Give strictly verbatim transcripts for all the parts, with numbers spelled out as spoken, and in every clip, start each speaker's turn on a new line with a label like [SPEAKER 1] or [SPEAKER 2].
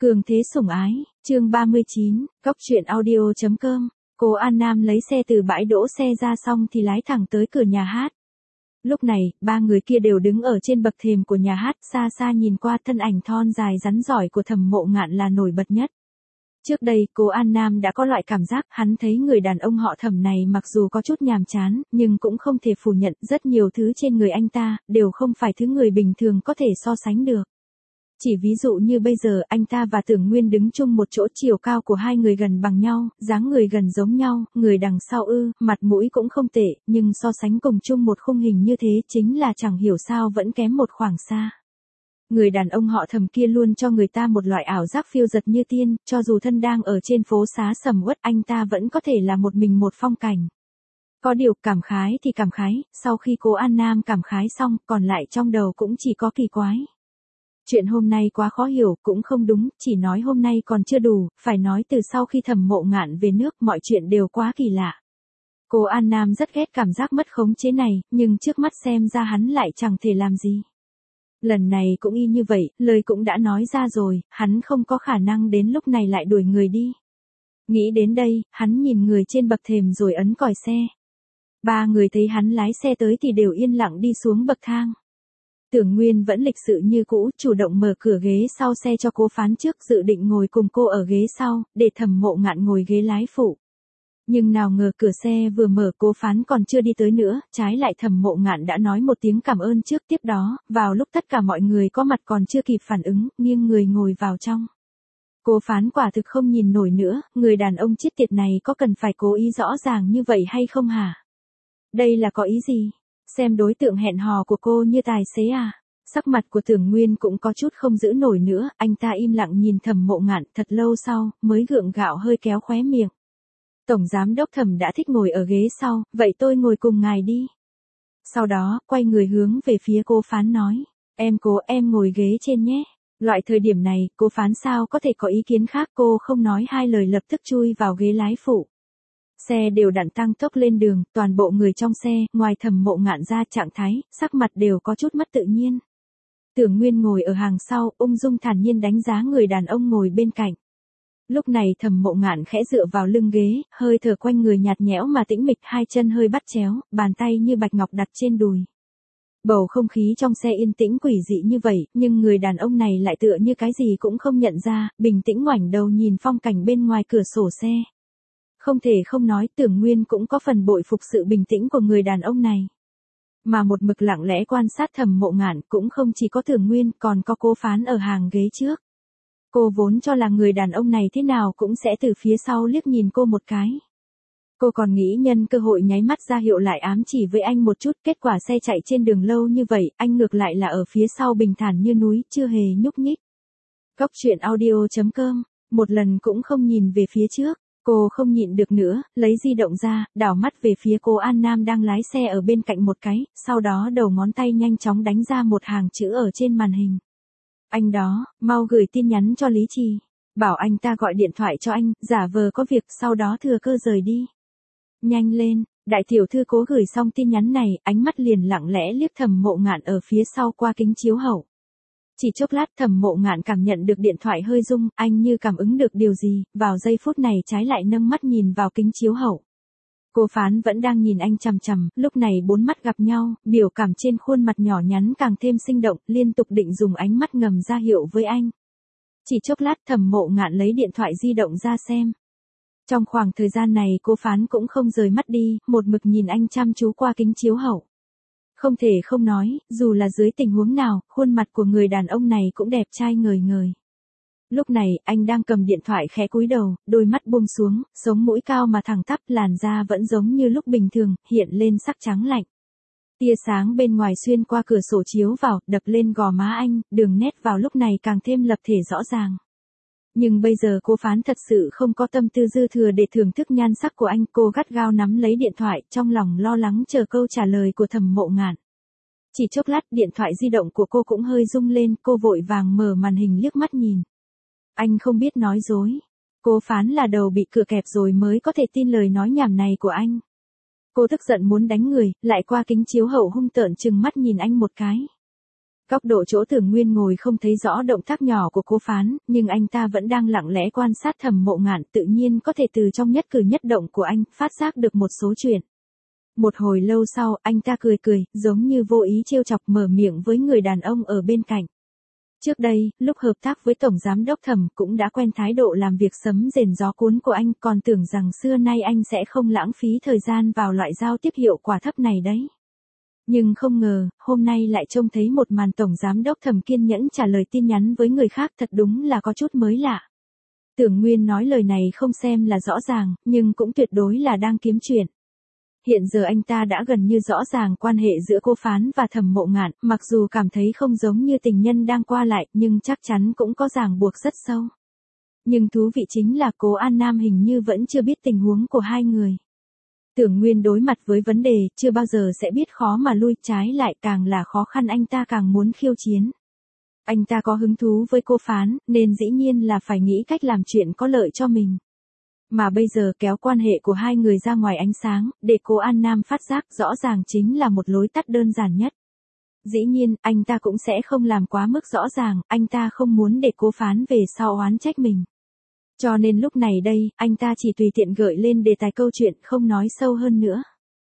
[SPEAKER 1] Cường thế sủng ái, chương ba mươi chín, cóc truyện audio.com. Cô An Nam lấy xe từ bãi đỗ xe ra xong thì lái thẳng tới cửa nhà hát. Lúc này, ba người kia đều đứng ở trên bậc thềm của nhà hát, xa xa nhìn qua thân ảnh thon dài rắn giỏi của Thẩm Mộ Ngạn là nổi bật nhất. Trước đây, cô An Nam đã có loại cảm giác hắn thấy người đàn ông họ Thẩm này mặc dù có chút nhàm chán, nhưng cũng không thể phủ nhận rất nhiều thứ trên người anh ta, đều không phải thứ người bình thường có thể so sánh được. Chỉ ví dụ như bây giờ anh ta và Tưởng Nguyên đứng chung một chỗ, chiều cao của hai người gần bằng nhau, dáng người gần giống nhau, người đằng sau ư, mặt mũi cũng không tệ, nhưng so sánh cùng chung một khung hình như thế chính là chẳng hiểu sao vẫn kém một khoảng xa. Người đàn ông họ Thẩm kia luôn cho người ta một loại ảo giác phiêu dật như tiên, cho dù thân đang ở trên phố xá sầm uất anh ta vẫn có thể là một mình một phong cảnh. Có điều cảm khái thì cảm khái, sau khi cô An Nam cảm khái xong, còn lại trong đầu cũng chỉ có kỳ quái. Chuyện hôm nay quá khó hiểu, cũng không đúng, chỉ nói hôm nay còn chưa đủ, phải nói từ sau khi Thẩm Mộ Ngạn về nước mọi chuyện đều quá kỳ lạ. Cô An Nam rất ghét cảm giác mất khống chế này, nhưng trước mắt xem ra hắn lại chẳng thể làm gì. Lần này cũng y như vậy, lời cũng đã nói ra rồi, hắn không có khả năng đến lúc này lại đuổi người đi. Nghĩ đến đây, hắn nhìn người trên bậc thềm rồi ấn còi xe. Ba người thấy hắn lái xe tới thì đều yên lặng đi xuống bậc thang. Tưởng Nguyên vẫn lịch sự như cũ, chủ động mở cửa ghế sau xe cho Cố Phán trước, dự định ngồi cùng cô ở ghế sau, để Thẩm Mộ Ngạn ngồi ghế lái phụ. Nhưng nào ngờ cửa xe vừa mở Cố Phán còn chưa đi tới nữa, trái lại Thẩm Mộ Ngạn đã nói một tiếng cảm ơn trước, tiếp đó, vào lúc tất cả mọi người có mặt còn chưa kịp phản ứng, nghiêng người ngồi vào trong. Cố Phán quả thực không nhìn nổi nữa, người đàn ông chết tiệt này có cần phải cố ý rõ ràng như vậy hay không hả? Đây là có ý gì? Xem đối tượng hẹn hò của cô như tài xế à? Sắc mặt của Tưởng Nguyên cũng có chút không giữ nổi nữa, anh ta im lặng nhìn Thẩm Mộ Ngạn thật lâu sau, mới gượng gạo hơi kéo khóe miệng. Tổng giám đốc Thẩm đã thích ngồi ở ghế sau, vậy tôi ngồi cùng ngài đi. Sau đó, quay người hướng về phía Cố Phán nói, em cố em ngồi ghế trên nhé. Loại thời điểm này, Cố Phán sao có thể có ý kiến khác, cô không nói hai lời lập tức chui vào ghế lái phụ. Xe đều đặn tăng tốc lên đường, toàn bộ người trong xe, ngoài Thẩm Mộ Ngạn ra trạng thái, sắc mặt đều có chút mất tự nhiên. Tưởng Nguyên ngồi ở hàng sau, ung dung thản nhiên đánh giá người đàn ông ngồi bên cạnh. Lúc này Thẩm Mộ Ngạn khẽ dựa vào lưng ghế, hơi thở quanh người nhạt nhẽo mà tĩnh mịch, hai chân hơi bắt chéo, bàn tay như bạch ngọc đặt trên đùi. Bầu không khí trong xe yên tĩnh quỷ dị như vậy, nhưng người đàn ông này lại tựa như cái gì cũng không nhận ra, bình tĩnh ngoảnh đầu nhìn phong cảnh bên ngoài cửa sổ xe. Không thể không nói, Tưởng Nguyên cũng có phần bội phục sự bình tĩnh của người đàn ông này. Mà một mực lặng lẽ quan sát Thẩm Mộ Ngạn cũng không chỉ có Tưởng Nguyên, còn có Cố Phán ở hàng ghế trước. Cô vốn cho là người đàn ông này thế nào cũng sẽ từ phía sau liếc nhìn cô một cái. Cô còn nghĩ nhân cơ hội nháy mắt ra hiệu lại ám chỉ với anh một chút, kết quả xe chạy trên đường lâu như vậy, anh ngược lại là ở phía sau bình thản như núi, chưa hề nhúc nhích. Cóc truyện audio.com, một lần cũng không nhìn về phía trước. Cô không nhịn được nữa, lấy di động ra, đảo mắt về phía cô An Nam đang lái xe ở bên cạnh một cái, sau đó đầu ngón tay nhanh chóng đánh ra một hàng chữ ở trên màn hình. Anh đó, mau gửi tin nhắn cho Lý Trì. Bảo anh ta gọi điện thoại cho anh, giả vờ có việc, sau đó thừa cơ rời đi. Nhanh lên, đại tiểu thư Cố gửi xong tin nhắn này, ánh mắt liền lặng lẽ liếc Thẩm Mộ Ngạn ở phía sau qua kính chiếu hậu. Chỉ chốc lát Thẩm Mộ Ngạn cảm nhận được điện thoại hơi rung, anh như cảm ứng được điều gì, vào giây phút này trái lại nâng mắt nhìn vào kính chiếu hậu. Cố Phán vẫn đang nhìn anh chằm chằm, lúc này bốn mắt gặp nhau, biểu cảm trên khuôn mặt nhỏ nhắn càng thêm sinh động, liên tục định dùng ánh mắt ngầm ra hiệu với anh. Chỉ chốc lát Thẩm Mộ Ngạn lấy điện thoại di động ra xem. Trong khoảng thời gian này Cố Phán cũng không rời mắt đi, một mực nhìn anh chăm chú qua kính chiếu hậu. Không thể không nói, dù là dưới tình huống nào, khuôn mặt của người đàn ông này cũng đẹp trai ngời ngời. Lúc này, anh đang cầm điện thoại khẽ cúi đầu, đôi mắt buông xuống, sống mũi cao mà thẳng tắp, làn da vẫn giống như lúc bình thường, hiện lên sắc trắng lạnh. Tia sáng bên ngoài xuyên qua cửa sổ chiếu vào, đập lên gò má anh, đường nét vào lúc này càng thêm lập thể rõ ràng. Nhưng bây giờ Cố Phán thật sự không có tâm tư dư thừa để thưởng thức nhan sắc của anh, cô gắt gao nắm lấy điện thoại, trong lòng lo lắng chờ câu trả lời của Thẩm Mộ Ngạn. Chỉ chốc lát điện thoại di động của cô cũng hơi rung lên, cô vội vàng mở màn hình liếc mắt nhìn. Anh không biết nói dối. Cố Phán là đầu bị cửa kẹp rồi mới có thể tin lời nói nhảm này của anh. Cô tức giận muốn đánh người, lại qua kính chiếu hậu hung tợn trừng mắt nhìn anh một cái. Góc độ chỗ Tưởng Nguyên ngồi không thấy rõ động tác nhỏ của Cố Phán, nhưng anh ta vẫn đang lặng lẽ quan sát Thẩm Mộ Ngạn, tự nhiên có thể từ trong nhất cử nhất động của anh, phát giác được một số chuyện. Một hồi lâu sau, anh ta cười cười, giống như vô ý trêu chọc, mở miệng với người đàn ông ở bên cạnh. Trước đây, lúc hợp tác với Tổng Giám Đốc Thẩm cũng đã quen thái độ làm việc sấm rền gió cuốn của anh, còn tưởng rằng xưa nay anh sẽ không lãng phí thời gian vào loại giao tiếp hiệu quả thấp này đấy. Nhưng không ngờ, hôm nay lại trông thấy một màn Tổng Giám Đốc Thẩm kiên nhẫn trả lời tin nhắn với người khác, thật đúng là có chút mới lạ. Tưởng Nguyên nói lời này không xem là rõ ràng, nhưng cũng tuyệt đối là đang kiếm chuyện. Hiện giờ anh ta đã gần như rõ ràng quan hệ giữa Cố Phán và Thẩm Mộ Ngạn, mặc dù cảm thấy không giống như tình nhân đang qua lại, nhưng chắc chắn cũng có ràng buộc rất sâu. Nhưng thú vị chính là Cố An Nam hình như vẫn chưa biết tình huống của hai người. Tưởng Nguyên đối mặt với vấn đề, chưa bao giờ sẽ biết khó mà lui, trái lại càng là khó khăn anh ta càng muốn khiêu chiến. Anh ta có hứng thú với Cố Phán, nên dĩ nhiên là phải nghĩ cách làm chuyện có lợi cho mình. Mà bây giờ kéo quan hệ của hai người ra ngoài ánh sáng, để Cố An Nam phát giác rõ ràng chính là một lối tắt đơn giản nhất. Dĩ nhiên, anh ta cũng sẽ không làm quá mức rõ ràng, anh ta không muốn để Cố Phán về sau oán trách mình. Cho nên lúc này đây, anh ta chỉ tùy tiện gợi lên đề tài câu chuyện, không nói sâu hơn nữa.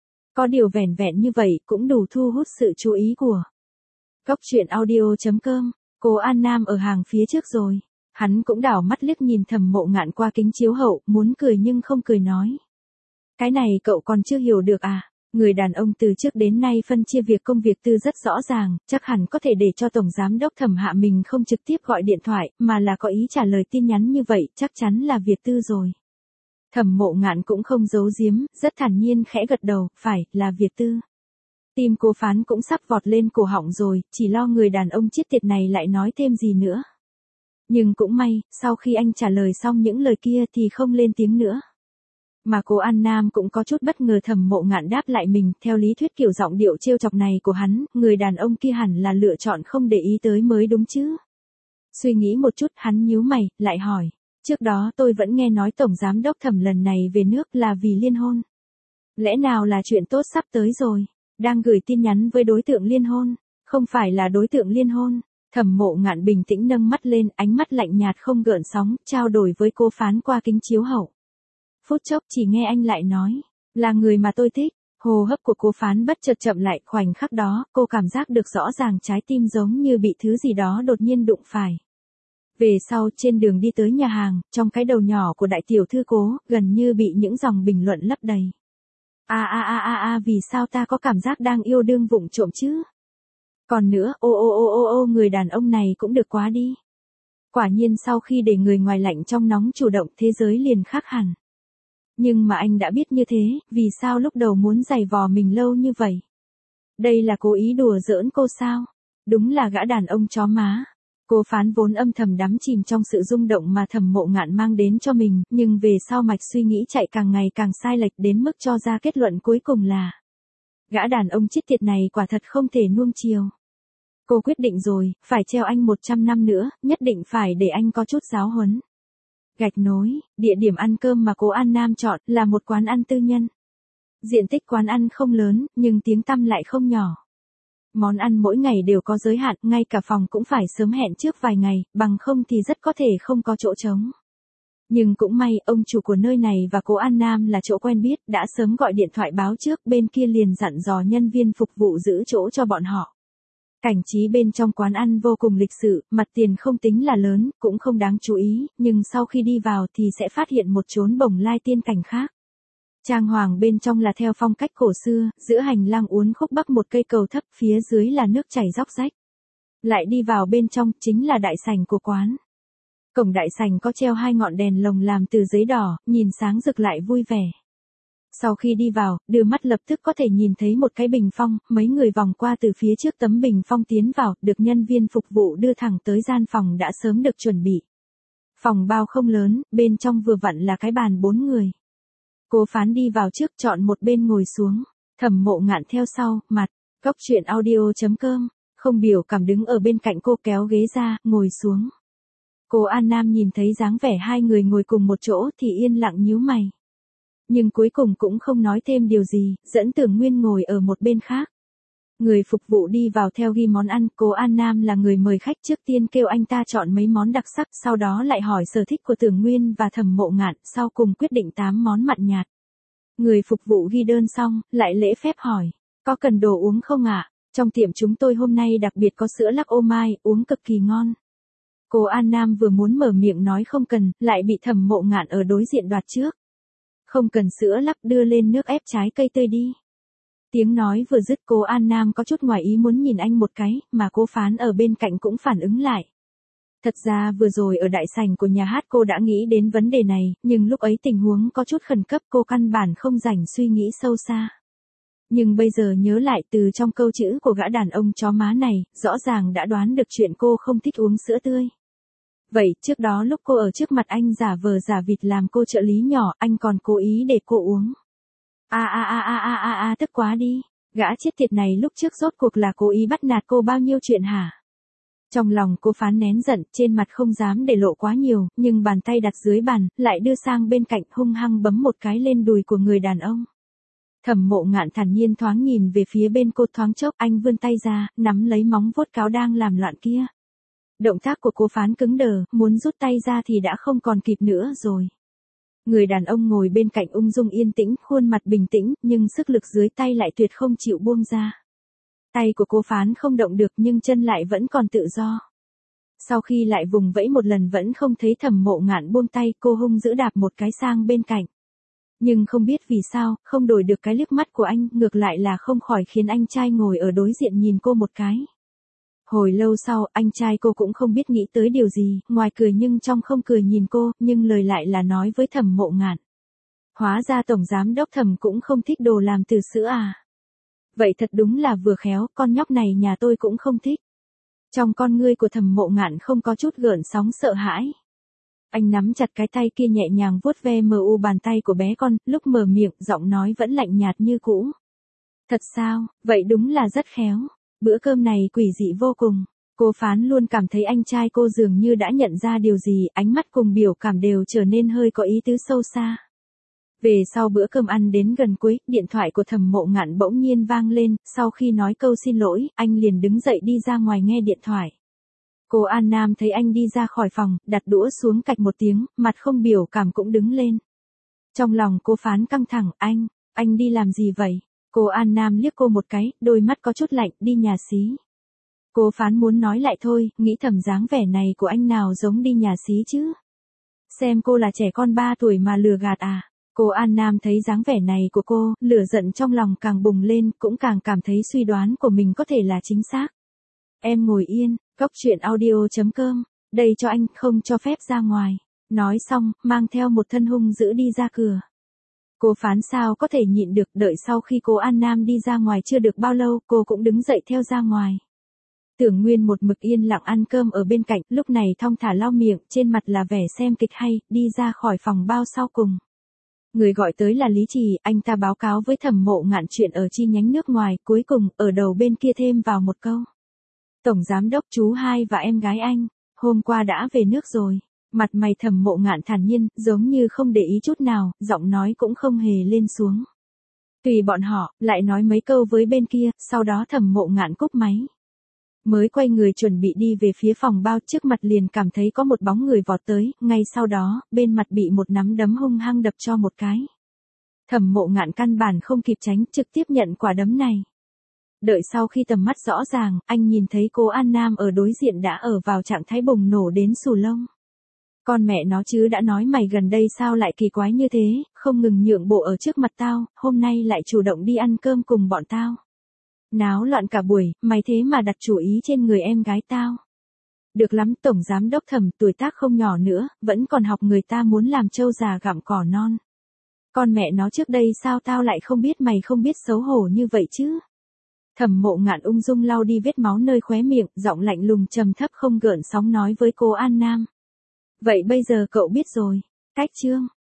[SPEAKER 1] Có điều vẻn vẹn như vậy cũng đủ thu hút sự chú ý của Góc Chuyện Audio chấm com. Cố An Nam ở hàng phía trước rồi. Hắn cũng đảo mắt liếc nhìn Thẩm Mộ Ngạn qua kính chiếu hậu, muốn cười nhưng không cười nói. Cái này cậu còn chưa hiểu được à? Người đàn ông từ trước đến nay phân chia việc công việc tư rất rõ ràng, chắc hẳn có thể để cho Tổng Giám Đốc Thẩm hạ mình không trực tiếp gọi điện thoại, mà là có ý trả lời tin nhắn như vậy, chắc chắn là việc tư rồi. Thẩm Mộ Ngạn cũng không giấu giếm, rất thản nhiên khẽ gật đầu, phải, là việc tư. Tim Cố Phán cũng sắp vọt lên cổ họng rồi, chỉ lo người đàn ông chết tiệt này lại nói thêm gì nữa. Nhưng cũng may, sau khi anh trả lời xong những lời kia thì không lên tiếng nữa. Mà Cố An Nam cũng có chút bất ngờ Thẩm Mộ Ngạn đáp lại mình, theo lý thuyết kiểu giọng điệu trêu chọc này của hắn, người đàn ông kia hẳn là lựa chọn không để ý tới mới đúng chứ. Suy nghĩ một chút, hắn nhíu mày, lại hỏi, trước đó tôi vẫn nghe nói Tổng Giám Đốc Thẩm lần này về nước là vì liên hôn. Lẽ nào là chuyện tốt sắp tới rồi, đang gửi tin nhắn với đối tượng liên hôn, không phải là đối tượng liên hôn. Thẩm Mộ Ngạn bình tĩnh nâng mắt lên, ánh mắt lạnh nhạt không gợn sóng, trao đổi với Cố Phán qua kính chiếu hậu. Phút chốc chỉ nghe anh lại nói, là người mà tôi thích. Hô hấp của Cố Phán bất chợt chậm lại, khoảnh khắc đó, cô cảm giác được rõ ràng trái tim giống như bị thứ gì đó đột nhiên đụng phải. Về sau, trên đường đi tới nhà hàng, trong cái đầu nhỏ của đại tiểu thư Cố, gần như bị những dòng bình luận lấp đầy. A a a a a vì sao ta có cảm giác đang yêu đương vụng trộm chứ? Còn nữa, ô ô ô ô ô người đàn ông này cũng được quá đi. Quả nhiên sau khi để người ngoài lạnh trong nóng chủ động, thế giới liền khác hẳn. Nhưng mà anh đã biết như thế, vì sao lúc đầu muốn giày vò mình lâu như vậy? Đây là cố ý đùa giỡn cô sao? Đúng là gã đàn ông chó má. Cố Phán vốn âm thầm đắm chìm trong sự rung động mà Thẩm Mộ Ngạn mang đến cho mình, nhưng về sau mạch suy nghĩ chạy càng ngày càng sai lệch đến mức cho ra kết luận cuối cùng là gã đàn ông chết tiệt này quả thật không thể nuông chiều. Cô quyết định rồi, phải treo anh một trăm năm nữa, nhất định phải để anh có chút giáo huấn. Gạch nối, địa điểm ăn cơm mà Cố An Nam chọn là một quán ăn tư nhân. Diện tích quán ăn không lớn, nhưng tiếng tăm lại không nhỏ. Món ăn mỗi ngày đều có giới hạn, ngay cả phòng cũng phải sớm hẹn trước vài ngày, bằng không thì rất có thể không có chỗ trống. Nhưng cũng may, ông chủ của nơi này và Cố An Nam là chỗ quen biết, đã sớm gọi điện thoại báo trước, bên kia liền dặn dò nhân viên phục vụ giữ chỗ cho bọn họ. Cảnh trí bên trong quán ăn vô cùng lịch sự, mặt tiền không tính là lớn, cũng không đáng chú ý, nhưng sau khi đi vào thì sẽ phát hiện một chốn bồng lai tiên cảnh khác. Trang hoàng bên trong là theo phong cách cổ xưa, giữa hành lang uốn khúc bắc một cây cầu thấp, phía dưới là nước chảy róc rách. Lại đi vào bên trong, chính là đại sảnh của quán. Cổng đại sảnh có treo hai ngọn đèn lồng làm từ giấy đỏ, nhìn sáng rực lại vui vẻ. Sau khi đi vào, đưa mắt lập tức có thể nhìn thấy một cái bình phong, mấy người vòng qua từ phía trước tấm bình phong tiến vào, được nhân viên phục vụ đưa thẳng tới gian phòng đã sớm được chuẩn bị. Phòng bao không lớn, bên trong vừa vặn là cái bàn bốn người. Cố Phán đi vào trước, chọn một bên ngồi xuống, Thẩm Mộ Ngạn theo sau, mặt, Góc Chuyện Audio chấm com, không biểu cảm đứng ở bên cạnh cô kéo ghế ra, ngồi xuống. Cố An Nam nhìn thấy dáng vẻ hai người ngồi cùng một chỗ thì yên lặng nhíu mày. Nhưng cuối cùng cũng không nói thêm điều gì, dẫn Tưởng Nguyên ngồi ở một bên khác. Người phục vụ đi vào theo ghi món ăn, cô An Nam là người mời khách trước tiên kêu anh ta chọn mấy món đặc sắc, sau đó lại hỏi sở thích của Tưởng Nguyên và Thẩm Mộ Ngạn, sau cùng quyết định tám món mặn nhạt. Người phục vụ ghi đơn xong, lại lễ phép hỏi, có cần đồ uống không ạ? Trong tiệm chúng tôi hôm nay đặc biệt có sữa lắc ô mai, uống cực kỳ ngon. Cô An Nam vừa muốn mở miệng nói không cần, lại bị Thẩm Mộ Ngạn ở đối diện đoạt trước. Không cần sữa lắc, đưa lên nước ép trái cây tươi đi. Tiếng nói vừa dứt, cô An Nam có chút ngoài ý muốn nhìn anh một cái, mà cô Phán ở bên cạnh cũng phản ứng lại. Thật ra vừa rồi ở đại sảnh của nhà hát cô đã nghĩ đến vấn đề này, nhưng lúc ấy tình huống có chút khẩn cấp, cô căn bản không rảnh suy nghĩ sâu xa. Nhưng bây giờ nhớ lại từ trong câu chữ của gã đàn ông chó má này, rõ ràng đã đoán được chuyện cô không thích uống sữa tươi. Vậy trước đó lúc cô ở trước mặt anh giả vờ giả vịt làm cô trợ lý nhỏ, anh còn cố ý để cô uống. A a a a a a a tức quá đi, gã chết tiệt này lúc trước rốt cuộc là cố ý bắt nạt cô bao nhiêu chuyện hả? Trong lòng cô Phán nén giận, trên mặt không dám để lộ quá nhiều, nhưng bàn tay đặt dưới bàn, lại đưa sang bên cạnh hung hăng bấm một cái lên đùi của người đàn ông. Thẩm Mộ Ngạn thản nhiên thoáng nhìn về phía bên cô thoáng chốc, anh vươn tay ra, nắm lấy móng vuốt cáo đang làm loạn kia. Động tác của cô Phán cứng đờ, muốn rút tay ra thì đã không còn kịp nữa rồi. Người đàn ông ngồi bên cạnh ung dung yên tĩnh, khuôn mặt bình tĩnh, nhưng sức lực dưới tay lại tuyệt không chịu buông ra. Tay của cô Phán không động được nhưng chân lại vẫn còn tự do. Sau khi lại vùng vẫy một lần vẫn không thấy Thẩm Mộ Ngạn buông tay, cô hung dữ đạp một cái sang bên cạnh. Nhưng không biết vì sao, không đổi được cái liếc mắt của anh, ngược lại là không khỏi khiến anh trai ngồi ở đối diện nhìn cô một cái. Hồi lâu sau, anh trai cô cũng không biết nghĩ tới điều gì, ngoài cười nhưng trong không cười nhìn cô, nhưng lời lại là nói với Thẩm Mộ Ngạn. Hóa ra tổng giám đốc Thẩm cũng không thích đồ làm từ sữa à. Vậy thật đúng là vừa khéo, con nhóc này nhà tôi cũng không thích. Trong con ngươi của Thẩm Mộ Ngạn không có chút gợn sóng sợ hãi. Anh nắm chặt cái tay kia nhẹ nhàng vuốt ve mờ u bàn tay của bé con, lúc mở miệng, giọng nói vẫn lạnh nhạt như cũ. Thật sao, vậy đúng là rất khéo. Bữa cơm này quỷ dị vô cùng. Cô Phán luôn cảm thấy anh trai cô dường như đã nhận ra điều gì, ánh mắt cùng biểu cảm đều trở nên hơi có ý tứ sâu xa. Về sau bữa cơm ăn đến gần cuối, điện thoại của Thẩm Mộ Ngạn bỗng nhiên vang lên, sau khi nói câu xin lỗi, anh liền đứng dậy đi ra ngoài nghe điện thoại. Cô An Nam thấy anh đi ra khỏi phòng, đặt đũa xuống cạch một tiếng, mặt không biểu cảm cũng đứng lên. Trong lòng cô Phán căng thẳng, anh, anh đi làm gì vậy? Cô An Nam liếc cô một cái, đôi mắt có chút lạnh, đi nhà xí. Cô Phán muốn nói lại thôi, nghĩ thầm dáng vẻ này của anh nào giống đi nhà xí chứ? Xem cô là trẻ con ba tuổi mà lừa gạt à? Cô An Nam thấy dáng vẻ này của cô, lửa giận trong lòng càng bùng lên, cũng càng cảm thấy suy đoán của mình có thể là chính xác. Em ngồi yên, cốc truyện audio chấm com, đây cho anh, không cho phép ra ngoài. Nói xong, mang theo một thân hung dữ đi ra cửa. Cô Phán sao có thể nhịn được, đợi sau khi cô An Nam đi ra ngoài chưa được bao lâu, cô cũng đứng dậy theo ra ngoài. Tưởng Nguyên một mực yên lặng ăn cơm ở bên cạnh, lúc này thong thả lau miệng, trên mặt là vẻ xem kịch hay, đi ra khỏi phòng bao sau cùng. Người gọi tới là Lý Trì, anh ta báo cáo với Thẩm Mộ Ngạn chuyện ở chi nhánh nước ngoài, cuối cùng, ở đầu bên kia thêm vào một câu. Tổng giám đốc chú hai và em gái anh, hôm qua đã về nước rồi. Mặt mày Thẩm Mộ Ngạn thản nhiên, giống như không để ý chút nào, giọng nói cũng không hề lên xuống. Tùy bọn họ, lại nói mấy câu với bên kia, sau đó Thẩm Mộ Ngạn cúp máy. Mới quay người chuẩn bị đi về phía phòng bao, trước mặt liền cảm thấy có một bóng người vọt tới, ngay sau đó, bên mặt bị một nắm đấm hung hăng đập cho một cái. Thẩm Mộ Ngạn căn bản không kịp tránh, trực tiếp nhận quả đấm này. Đợi sau khi tầm mắt rõ ràng, anh nhìn thấy cô An Nam ở đối diện đã ở vào trạng thái bùng nổ đến xù lông. Con mẹ nó chứ, đã nói mày gần đây sao lại kỳ quái như thế, không ngừng nhượng bộ ở trước mặt tao, hôm nay lại chủ động đi ăn cơm cùng bọn tao. Náo loạn cả buổi, mày thế mà đặt chủ ý trên người em gái tao. Được lắm, tổng giám đốc Thẩm, tuổi tác không nhỏ nữa, vẫn còn học người ta muốn làm trâu già gặm cỏ non. Con mẹ nó, trước đây sao tao lại không biết mày không biết xấu hổ như vậy chứ? Thẩm Mộ Ngạn ung dung lau đi vết máu nơi khóe miệng, giọng lạnh lùng trầm thấp không gợn sóng nói với cô An Nam. Vậy bây giờ cậu biết rồi. Cách chương